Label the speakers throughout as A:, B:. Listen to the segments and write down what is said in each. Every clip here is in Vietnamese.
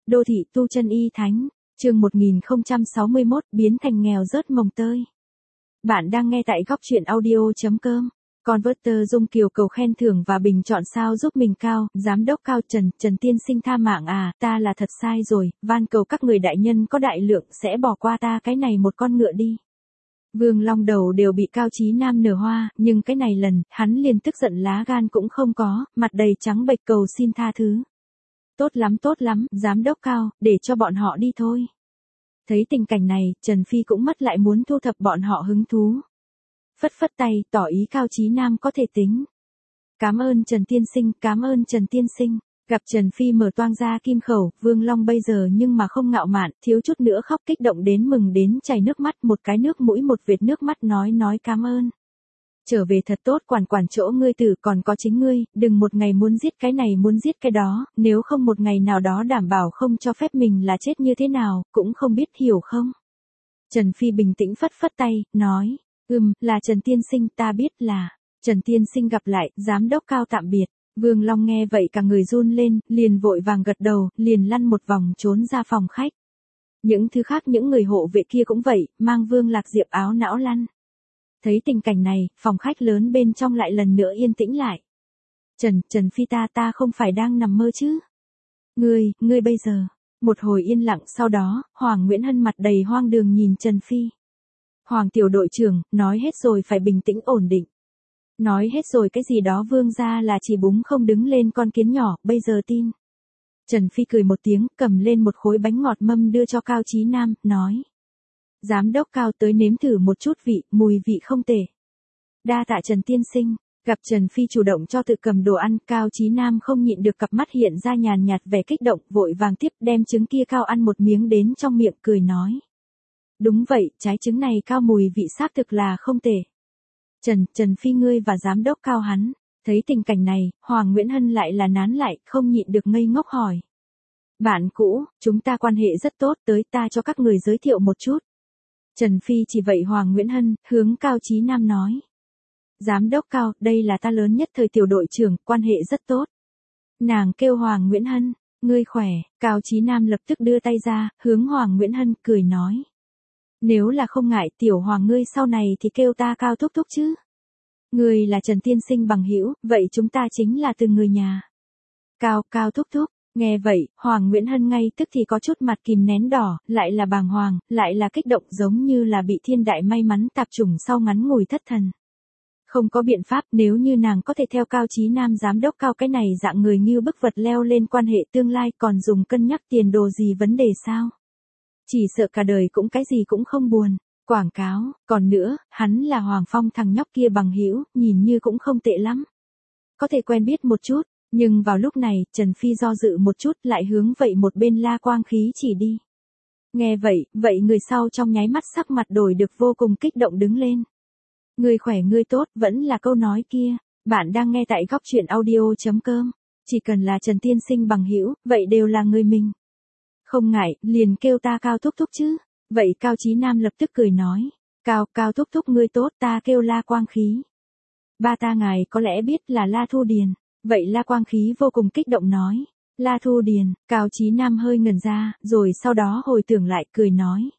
A: Đô thị tu chân y thánh, chương 1061 biến thành nghèo rớt mồng tơi. Bạn đang nghe tại góc truyện audio.com. Converter Dung Kiều cầu khen thưởng và bình chọn sao giúp mình Cao, giám đốc Cao Trần tiên sinh tha mạng à, ta là thật sai rồi, van cầu các người đại nhân có đại lượng sẽ bỏ qua ta cái này một con ngựa đi. Vương Long đầu đều bị Cao Chí Nam nở hoa, nhưng cái này lần, hắn liền tức giận lá gan cũng không có, mặt đầy trắng bệch cầu xin tha thứ. Tốt lắm, giám đốc Cao, để cho bọn họ đi thôi. Thấy tình cảnh này, Trần Phi cũng mất lại muốn thu thập bọn họ hứng thú. Phất phất tay, tỏ ý Cao Chí Nam có thể tính. Cảm ơn Trần tiên sinh. Gặp Trần Phi mở toang ra kim khẩu, Vương Long bây giờ nhưng mà không ngạo mạn, thiếu chút nữa khóc kích động đến mừng đến chảy nước mắt, một cái nước mũi một vệt nước mắt nói cảm ơn. Trở về thật tốt, quản chỗ ngươi tử, còn có chính ngươi, đừng một ngày muốn giết cái này muốn giết cái đó, nếu không một ngày nào đó đảm bảo không cho phép mình là chết như thế nào, cũng không biết hiểu không. Trần Phi bình tĩnh phất phất tay, nói, là Trần tiên sinh, ta biết là, Trần tiên sinh gặp lại, giám đốc Cao tạm biệt. Vương Long nghe vậy cả người run lên, liền vội vàng gật đầu, liền lăn một vòng trốn ra phòng khách. Những thứ khác những người hộ vệ kia cũng vậy, mang Vương Lạc Diệp áo não lăn. Thấy tình cảnh này, phòng khách lớn bên trong lại lần nữa yên tĩnh lại. Trần Phi ta không phải đang nằm mơ chứ? Ngươi bây giờ. Một hồi yên lặng sau đó, Hoàng Nguyễn Hân mặt đầy hoang đường nhìn Trần Phi. Hoàng tiểu đội trưởng, nói hết rồi phải bình tĩnh ổn định. Nói hết rồi cái gì đó Vương gia là chỉ búng không đứng lên con kiến nhỏ, bây giờ tin. Trần Phi cười một tiếng, cầm lên một khối bánh ngọt mâm đưa cho Cao Chí Nam, nói. Giám đốc Cao tới nếm thử một chút vị, mùi vị không tệ. Đa tạ Trần tiên sinh, gặp Trần Phi chủ động cho tự cầm đồ ăn, Cao Chí Nam không nhịn được cặp mắt hiện ra nhàn nhạt vẻ kích động, vội vàng tiếp đem trứng kia Cao ăn một miếng đến trong miệng cười nói. Đúng vậy, trái trứng này Cao mùi vị xác thực là không tệ. Trần Phi ngươi và giám đốc Cao hắn, thấy tình cảnh này, Hoàng Nguyễn Hân lại là nán lại, không nhịn được ngây ngốc hỏi. Bạn cũ, chúng ta quan hệ rất tốt, tới ta cho các người giới thiệu một chút. Trần Phi chỉ vậy Hoàng Nguyễn Hân, hướng Cao Chí Nam nói. Giám đốc Cao, đây là ta lớn nhất thời tiểu đội trưởng, quan hệ rất tốt. Nàng kêu Hoàng Nguyễn Hân, ngươi khỏe, Cao Chí Nam lập tức đưa tay ra, hướng Hoàng Nguyễn Hân, cười nói. Nếu là không ngại tiểu Hoàng ngươi sau này thì kêu ta Cao thúc thúc chứ. Ngươi là Trần tiên sinh bằng hữu, vậy chúng ta chính là từng người nhà. Cao thúc thúc. Nghe vậy, Hoàng Nguyễn Hân ngay tức thì có chút mặt kìm nén đỏ, lại là bàng hoàng, lại là kích động giống như là bị thiên đại may mắn tạp trùng sau ngắn ngủi thất thần. Không có biện pháp nếu như nàng có thể theo Cao Chí Nam giám đốc Cao cái này dạng người như bức vật leo lên quan hệ tương lai còn dùng cân nhắc tiền đồ gì vấn đề sao. Chỉ sợ cả đời cũng cái gì cũng không buồn. Quảng cáo, còn nữa, hắn là Hoàng Phong thằng nhóc kia bằng hữu, nhìn như cũng không tệ lắm. Có thể quen biết một chút. Nhưng vào lúc này, Trần Phi do dự một chút lại hướng vậy một bên La Quang Khí chỉ đi. Nghe vậy người sau trong nháy mắt sắc mặt đổi được vô cùng kích động đứng lên. Người khỏe người tốt vẫn là câu nói kia, bạn đang nghe tại góc truyện audio.com. Chỉ cần là Trần tiên sinh bằng hữu, vậy đều là người mình. Không ngại, liền kêu ta Cao thúc thúc chứ. Vậy Cao Chí Nam lập tức cười nói. Cao thúc thúc ngươi tốt ta kêu La Quang Khí. Ba ta ngài có lẽ biết là La Thu Điền. Vậy La Quang Khí vô cùng kích động nói. La Thu Điền, Cao Chí Nam hơi ngẩn ra, rồi sau đó hồi tưởng lại cười nói.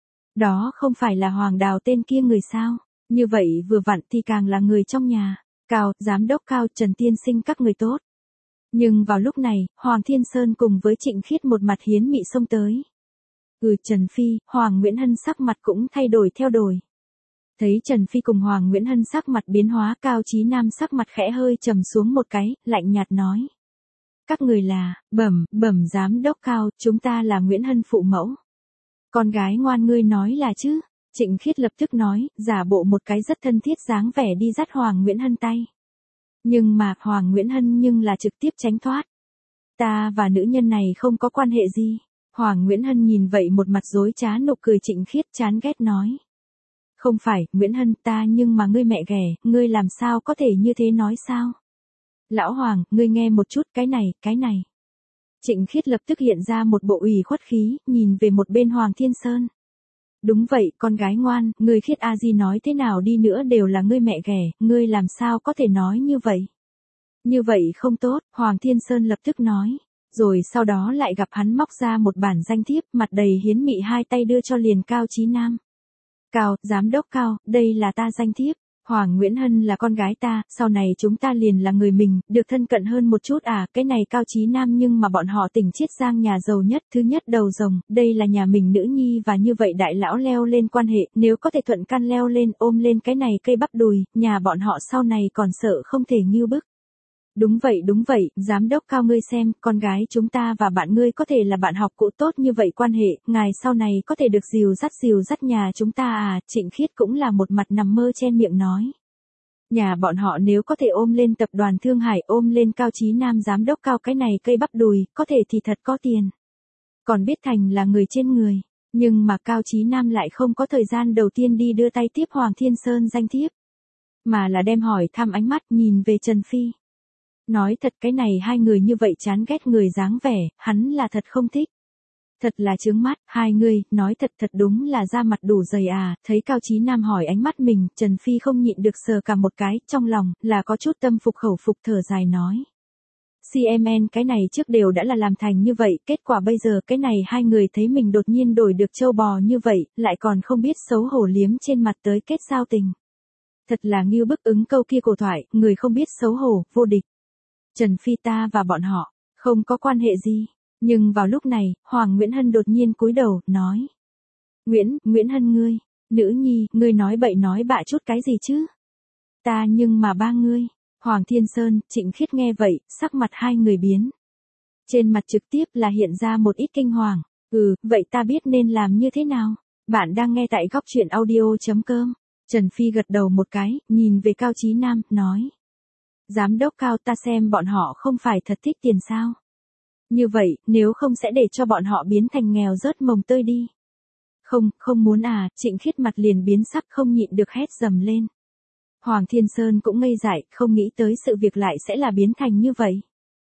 A: Đó không phải là Hoàng Đào tên kia người sao, như vậy vừa vặn thì càng là người trong nhà. Cao, giám đốc Cao, Trần tiên sinh các người tốt. Nhưng vào lúc này, Hoàng Thiên Sơn cùng với Trịnh Khiết một mặt hiến mị xông tới. Trần Phi, Hoàng Nguyễn Hân sắc mặt cũng thay đổi theo đổi. Thấy Trần Phi cùng Hoàng Nguyễn Hân sắc mặt biến hóa Cao Chí Nam sắc mặt khẽ hơi trầm xuống một cái, lạnh nhạt nói. Các người là, bẩm giám đốc Cao, chúng ta là Nguyễn Hân phụ mẫu. Con gái ngoan ngươi nói là chứ, Trịnh Khiết lập tức nói, giả bộ một cái rất thân thiết dáng vẻ đi dắt Hoàng Nguyễn Hân tay. Nhưng mà Hoàng Nguyễn Hân nhưng là trực tiếp tránh thoát. Ta và nữ nhân này không có quan hệ gì. Hoàng Nguyễn Hân nhìn vậy một mặt dối trá nụ cười Trịnh Khiết chán ghét nói. Không phải, Nguyễn Hân ta nhưng mà ngươi mẹ ghẻ, ngươi làm sao có thể như thế nói sao? Lão Hoàng, ngươi nghe một chút cái này. Trịnh Khiết lập tức hiện ra một bộ ủy khuất khí, nhìn về một bên Hoàng Thiên Sơn. Đúng vậy, con gái ngoan, ngươi Khiết A Di nói thế nào đi nữa đều là ngươi mẹ ghẻ, ngươi làm sao có thể nói như vậy? Như vậy không tốt, Hoàng Thiên Sơn lập tức nói. Rồi sau đó lại gặp hắn móc ra một bản danh thiếp, mặt đầy hiến mị hai tay đưa cho liền Cao Chí Nam. Cao, giám đốc Cao, đây là ta danh thiếp. Hoàng Nguyễn Hân là con gái ta, sau này chúng ta liền là người mình, được thân cận hơn một chút à, cái này Cao Chí Nam nhưng mà bọn họ tỉnh Chiết Giang nhà giàu nhất, thứ nhất đầu rồng, đây là nhà mình nữ nhi và như vậy đại lão leo lên quan hệ, nếu có thể thuận can leo lên ôm lên cái này cây bắp đùi, nhà bọn họ sau này còn sợ không thể nghêu bức. Đúng vậy, giám đốc Cao ngươi xem, con gái chúng ta và bạn ngươi có thể là bạn học cũ tốt như vậy quan hệ, ngài sau này có thể được dìu dắt nhà chúng ta à, Trịnh Khiết cũng là một mặt nằm mơ chen miệng nói. Nhà bọn họ nếu có thể ôm lên tập đoàn Thương Hải, ôm lên Cao Chí Nam giám đốc Cao cái này cây bắp đùi, có thể thì thật có tiền. Còn biết thành là người trên người, nhưng mà Cao Chí Nam lại không có thời gian đầu tiên đi đưa tay tiếp Hoàng Thiên Sơn danh thiếp, mà là đem hỏi thăm ánh mắt nhìn về Trần Phi. Nói thật cái này hai người như vậy chán ghét người dáng vẻ, hắn là thật không thích. Thật là chướng mắt, hai người, nói thật đúng là da mặt đủ dày à, thấy Cao Chí Nam hỏi ánh mắt mình, Trần Phi không nhịn được sờ cả một cái, trong lòng, là có chút tâm phục khẩu phục thở dài nói. CMN cái này trước đều đã là làm thành như vậy, kết quả bây giờ cái này hai người thấy mình đột nhiên đổi được trâu bò như vậy, lại còn không biết xấu hổ liếm trên mặt tới kết giao tình. Thật là ngưu bức ứng câu kia cổ thoại, người không biết xấu hổ, vô địch. Trần Phi ta và bọn họ, không có quan hệ gì. Nhưng vào lúc này, Hoàng Nguyễn Hân đột nhiên cúi đầu, nói. Nguyễn Hân ngươi, nữ nhi, ngươi nói bậy nói bạ chút cái gì chứ? Ta nhưng mà ba ngươi, Hoàng Thiên Sơn, Trịnh Khiết nghe vậy, sắc mặt hai người biến. Trên mặt trực tiếp là hiện ra một ít kinh hoàng, vậy ta biết nên làm như thế nào? Bạn đang nghe tại góc truyện audio.com. Trần Phi gật đầu một cái, nhìn về Cao Chí Nam, nói. Giám đốc Cao ta xem bọn họ không phải thật thích tiền sao? Như vậy, nếu không sẽ để cho bọn họ biến thành nghèo rớt mồng tơi đi. Không muốn à, Trịnh Khiết mặt liền biến sắc không nhịn được hét dầm lên. Hoàng Thiên Sơn cũng ngây dại, không nghĩ tới sự việc lại sẽ là biến thành như vậy.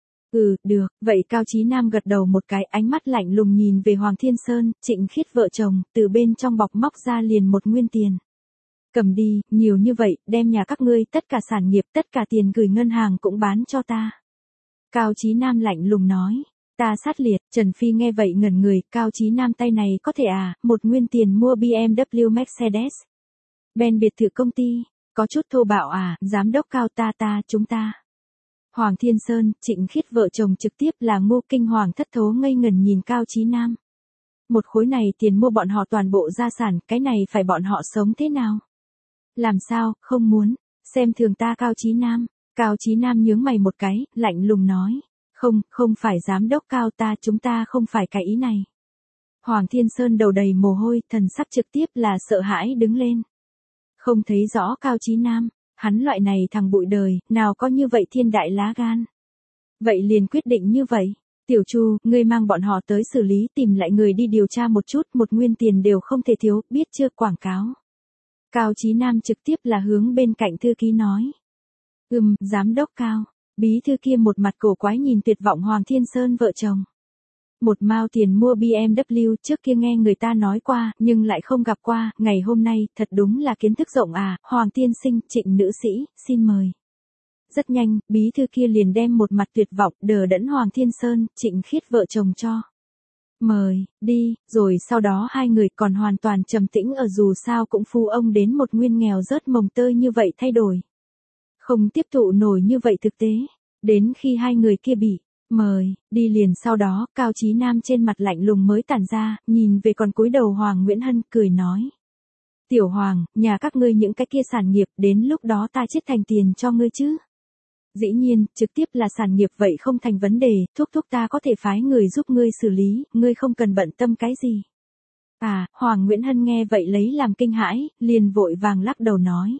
A: Được, vậy Cao Chí Nam gật đầu một cái ánh mắt lạnh lùng nhìn về Hoàng Thiên Sơn, Trịnh Khiết vợ chồng, từ bên trong bọc móc ra liền một nguyên tiền. Cầm đi, nhiều như vậy, đem nhà các ngươi, tất cả sản nghiệp, tất cả tiền gửi ngân hàng cũng bán cho ta. Cao Chí Nam lạnh lùng nói, ta sát liệt, Trần Phi nghe vậy ngẩn người, Cao Chí Nam tay này có thể à, một nguyên tiền mua BMW Mercedes. Benz biệt thự công ty, có chút thô bạo à, giám đốc Cao chúng ta. Hoàng Thiên Sơn, Trịnh Khiết vợ chồng trực tiếp là ngu kinh hoàng thất thố ngây ngẩn nhìn Cao Chí Nam. Một khối này tiền mua bọn họ toàn bộ gia sản, cái này phải bọn họ sống thế nào? Làm sao, không muốn, xem thường ta Cao Chí Nam. Cao Chí Nam nhướng mày một cái, lạnh lùng nói. Không phải giám đốc Cao chúng ta không phải cái ý này. Hoàng Thiên Sơn đầu đầy mồ hôi, thần sắc trực tiếp là sợ hãi đứng lên. Không thấy rõ Cao Chí Nam, hắn loại này thằng bụi đời, nào có như vậy thiên đại lá gan. Vậy liền quyết định như vậy. Tiểu Chu, ngươi mang bọn họ tới xử lý tìm lại người đi điều tra một chút, một nguyên tiền đều không thể thiếu, biết chưa quảng cáo. Cao Chí Nam trực tiếp là hướng bên cạnh thư ký nói. Giám đốc Cao, bí thư kia một mặt cổ quái nhìn tuyệt vọng Hoàng Thiên Sơn vợ chồng. Một mao tiền mua BMW trước kia nghe người ta nói qua, nhưng lại không gặp qua, ngày hôm nay, thật đúng là kiến thức rộng à, Hoàng tiên sinh, Trịnh nữ sĩ, xin mời. Rất nhanh, bí thư kia liền đem một mặt tuyệt vọng, đờ đẫn Hoàng Thiên Sơn, Trịnh Khiết vợ chồng cho. Mời, đi, rồi sau đó hai người còn hoàn toàn trầm tĩnh ở dù sao cũng phu ông đến một nguyên nghèo rớt mồng tơi như vậy thay đổi. Không tiếp thụ nổi như vậy thực tế, đến khi hai người kia bị mời, đi liền sau đó, Cao Chí Nam trên mặt lạnh lùng mới tản ra, nhìn về còn cúi đầu Hoàng Nguyễn Hân, cười nói. Tiểu Hoàng, nhà các ngươi những cái kia sản nghiệp, đến lúc đó ta chiết thành tiền cho ngươi chứ. Dĩ nhiên, trực tiếp là sản nghiệp vậy không thành vấn đề, thúc ta có thể phái người giúp ngươi xử lý, ngươi không cần bận tâm cái gì. À, Hoàng Nguyễn Hân nghe vậy lấy làm kinh hãi, liền vội vàng lắc đầu nói.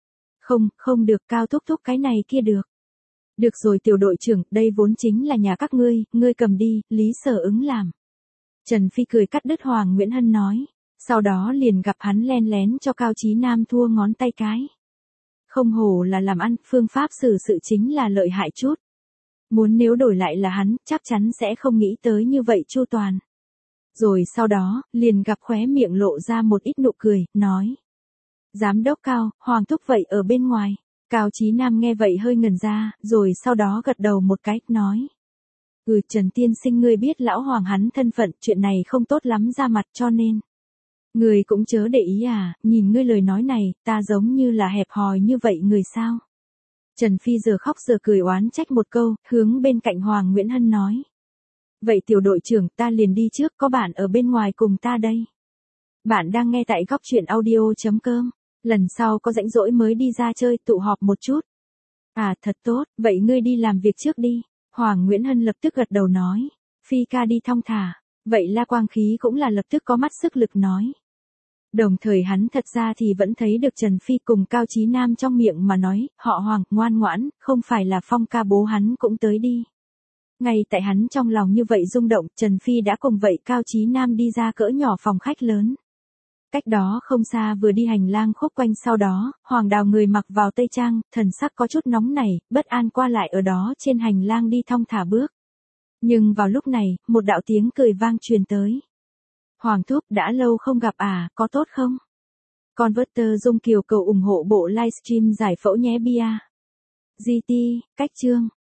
A: Không được Cao thúc cái này kia được. Được rồi tiểu đội trưởng, đây vốn chính là nhà các ngươi cầm đi, Lý Sở ứng làm. Trần Phi cười cắt đứt Hoàng Nguyễn Hân nói, sau đó liền gặp hắn len lén cho Cao Chí Nam thua ngón tay cái. Không hổ là làm ăn, phương pháp xử sự chính là lợi hại chút. Muốn nếu đổi lại là hắn, chắc chắn sẽ không nghĩ tới như vậy chu toàn. Rồi sau đó, liền gặp khóe miệng lộ ra một ít nụ cười, nói. Giám đốc Cao, Hoàng thúc vậy ở bên ngoài. Cao Chí Nam nghe vậy hơi ngẩn ra, rồi sau đó gật đầu một cái, nói. Trần tiên sinh ngươi biết lão Hoàng hắn thân phận, chuyện này không tốt lắm ra mặt cho nên. Ngươi cũng chớ để ý à, nhìn ngươi lời nói này, ta giống như là hẹp hòi như vậy người sao. Trần Phi giờ khóc giờ cười oán trách một câu, hướng bên cạnh Hoàng Nguyễn Hân nói. Vậy tiểu đội trưởng ta liền đi trước, có bạn ở bên ngoài cùng ta đây. Bạn đang nghe tại góc chuyện audio.com, lần sau có rảnh rỗi mới đi ra chơi tụ họp một chút. À thật tốt, vậy ngươi đi làm việc trước đi. Hoàng Nguyễn Hân lập tức gật đầu nói. Phi ca đi thong thả, vậy La Quang Khí cũng là lập tức có mắt sức lực nói. Đồng thời hắn thật ra thì vẫn thấy được Trần Phi cùng Cao Chí Nam trong miệng mà nói, họ Hoàng, ngoan ngoãn, không phải là Phong ca bố hắn cũng tới đi. Ngay tại hắn trong lòng như vậy rung động, Trần Phi đã cùng vậy Cao Chí Nam đi ra cỡ nhỏ phòng khách lớn. Cách đó không xa vừa đi hành lang khúc quanh, sau đó, Hoàng Đào người mặc vào tây trang, thần sắc có chút nóng nảy, bất an qua lại ở đó trên hành lang đi thong thả bước. Nhưng vào lúc này, một đạo tiếng cười vang truyền tới. Hoàng thúc đã lâu không gặp à, có tốt không? Converter Dung Kiều cầu ủng hộ bộ livestream giải phẫu nhé bia. GT, cách chương.